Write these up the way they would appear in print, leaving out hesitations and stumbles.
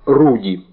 Руди.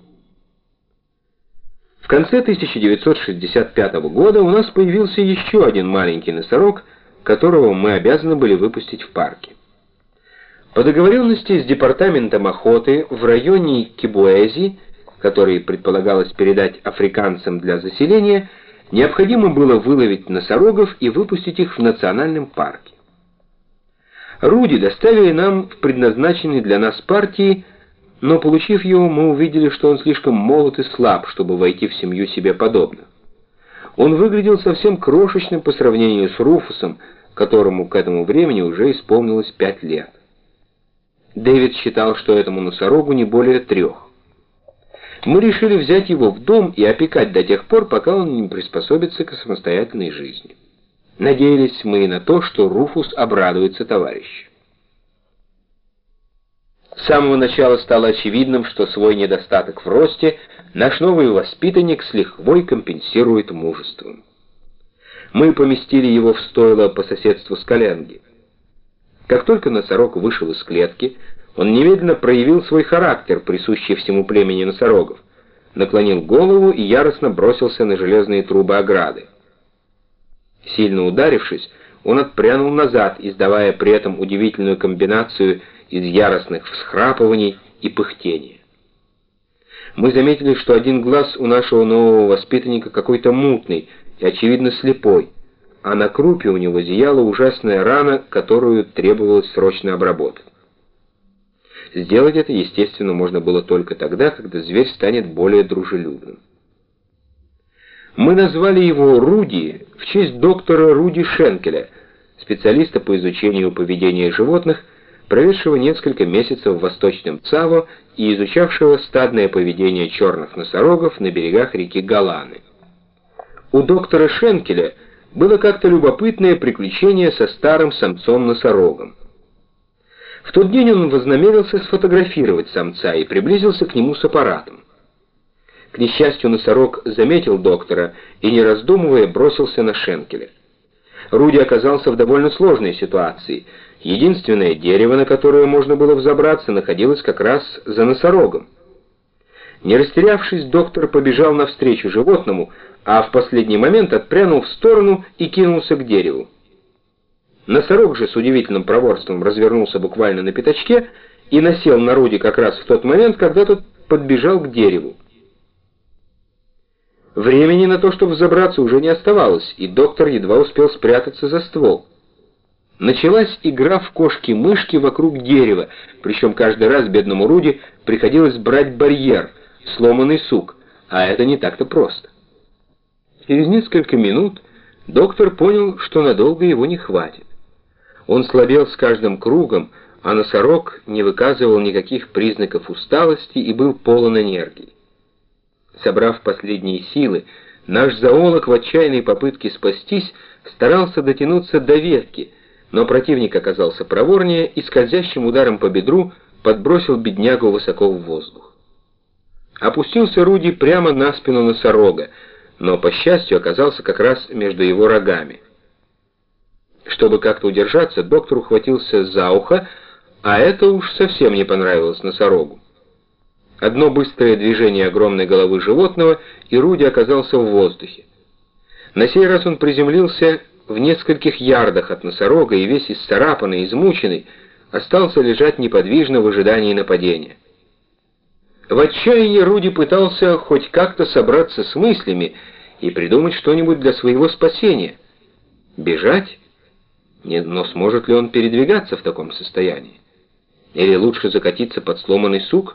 В конце 1965 года у нас появился еще один маленький носорог, которого мы обязаны были выпустить в парке. По договоренности с департаментом охоты в районе Кибуэзи, который предполагалось передать африканцам для заселения, необходимо было выловить носорогов и выпустить их в национальном парке. Руди доставили нам в предназначенной для нас партии, но, получив его, мы увидели, что он слишком молод и слаб, чтобы войти в семью себе подобных. Он выглядел совсем крошечным по сравнению с Руфусом, которому к этому времени уже исполнилось 5 лет. Дэвид считал, что этому носорогу не более 3. Мы решили взять его в дом и опекать до тех пор, пока он не приспособится к самостоятельной жизни. Надеялись мы и на то, что Руфус обрадуется товарищу. С самого начала стало очевидным, что свой недостаток в росте наш новый воспитанник с лихвой компенсирует мужеством. Мы поместили его в стойло по соседству с Коленги. Как только носорог вышел из клетки, он немедленно проявил свой характер, присущий всему племени носорогов, наклонил голову и яростно бросился на железные трубы ограды. Сильно ударившись, он отпрянул назад, издавая при этом удивительную комбинацию из яростных всхрапываний и пыхтения. Мы заметили, что один глаз у нашего нового воспитанника какой-то мутный и, очевидно, слепой, а на крупе у него зияла ужасная рана, которую требовалось срочно обработать. Сделать это, естественно, можно было только тогда, когда зверь станет более дружелюбным. Мы назвали его Руди в честь доктора Руди Шенкеля, специалиста по изучению поведения животных, проведшего несколько месяцев в Восточном Цаво и изучавшего стадное поведение черных носорогов на берегах реки Галаны. У доктора Шенкеля было как-то любопытное приключение со старым самцом-носорогом. В тот день он вознамерился сфотографировать самца и приблизился к нему с аппаратом. К несчастью, носорог заметил доктора и, не раздумывая, бросился на Шенкеля. Руди оказался в довольно сложной ситуации. Единственное дерево, на которое можно было взобраться, находилось как раз за носорогом. Не растерявшись, доктор побежал навстречу животному, а в последний момент отпрянул в сторону и кинулся к дереву. Носорог же с удивительным проворством развернулся буквально на пятачке и насел на Руди как раз в тот момент, когда тот подбежал к дереву. Времени на то, чтобы взобраться, уже не оставалось, и доктор едва успел спрятаться за ствол. Началась игра в кошки-мышки вокруг дерева, причем каждый раз бедному Руди приходилось брать барьер, сломанный сук, а это не так-то просто. Через несколько минут доктор понял, что надолго его не хватит. Он слабел с каждым кругом, а носорог не выказывал никаких признаков усталости и был полон энергии. Собрав последние силы, наш зоолог в отчаянной попытке спастись старался дотянуться до ветки, но противник оказался проворнее и скользящим ударом по бедру подбросил беднягу высоко в воздух. Опустился Руди прямо на спину носорога, но, по счастью, оказался как раз между его рогами. Чтобы как-то удержаться, доктор ухватился за ухо, а это уж совсем не понравилось носорогу. Одно быстрое движение огромной головы животного, и Руди оказался в воздухе. На сей раз он приземлился в нескольких ярдах от носорога и весь исцарапанный, измученный, остался лежать неподвижно в ожидании нападения. В отчаянии Руди пытался хоть как-то собраться с мыслями и придумать что-нибудь для своего спасения. Бежать? Нет, но сможет ли он передвигаться в таком состоянии? Или лучше закатиться под сломанный сук?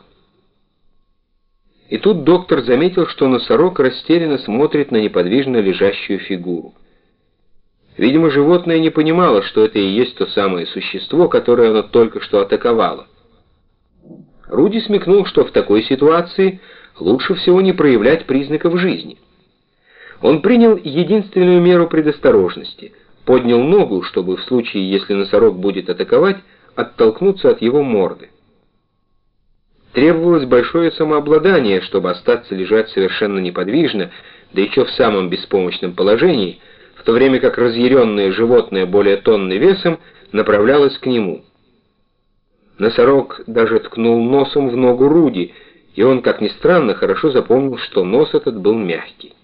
И тут доктор заметил, что носорог растерянно смотрит на неподвижно лежащую фигуру. Видимо, животное не понимало, что это и есть то самое существо, которое оно только что атаковало. Руди смекнул, что в такой ситуации лучше всего не проявлять признаков жизни. Он принял единственную меру предосторожности, поднял ногу, чтобы в случае, если носорог будет атаковать, оттолкнуться от его морды. Требовалось большое самообладание, чтобы остаться лежать совершенно неподвижно, да еще в самом беспомощном положении, в то время как разъяренное животное более тонны весом направлялось к нему. Носорог даже ткнул носом в ногу Руди, и он, как ни странно, хорошо запомнил, что нос этот был мягкий.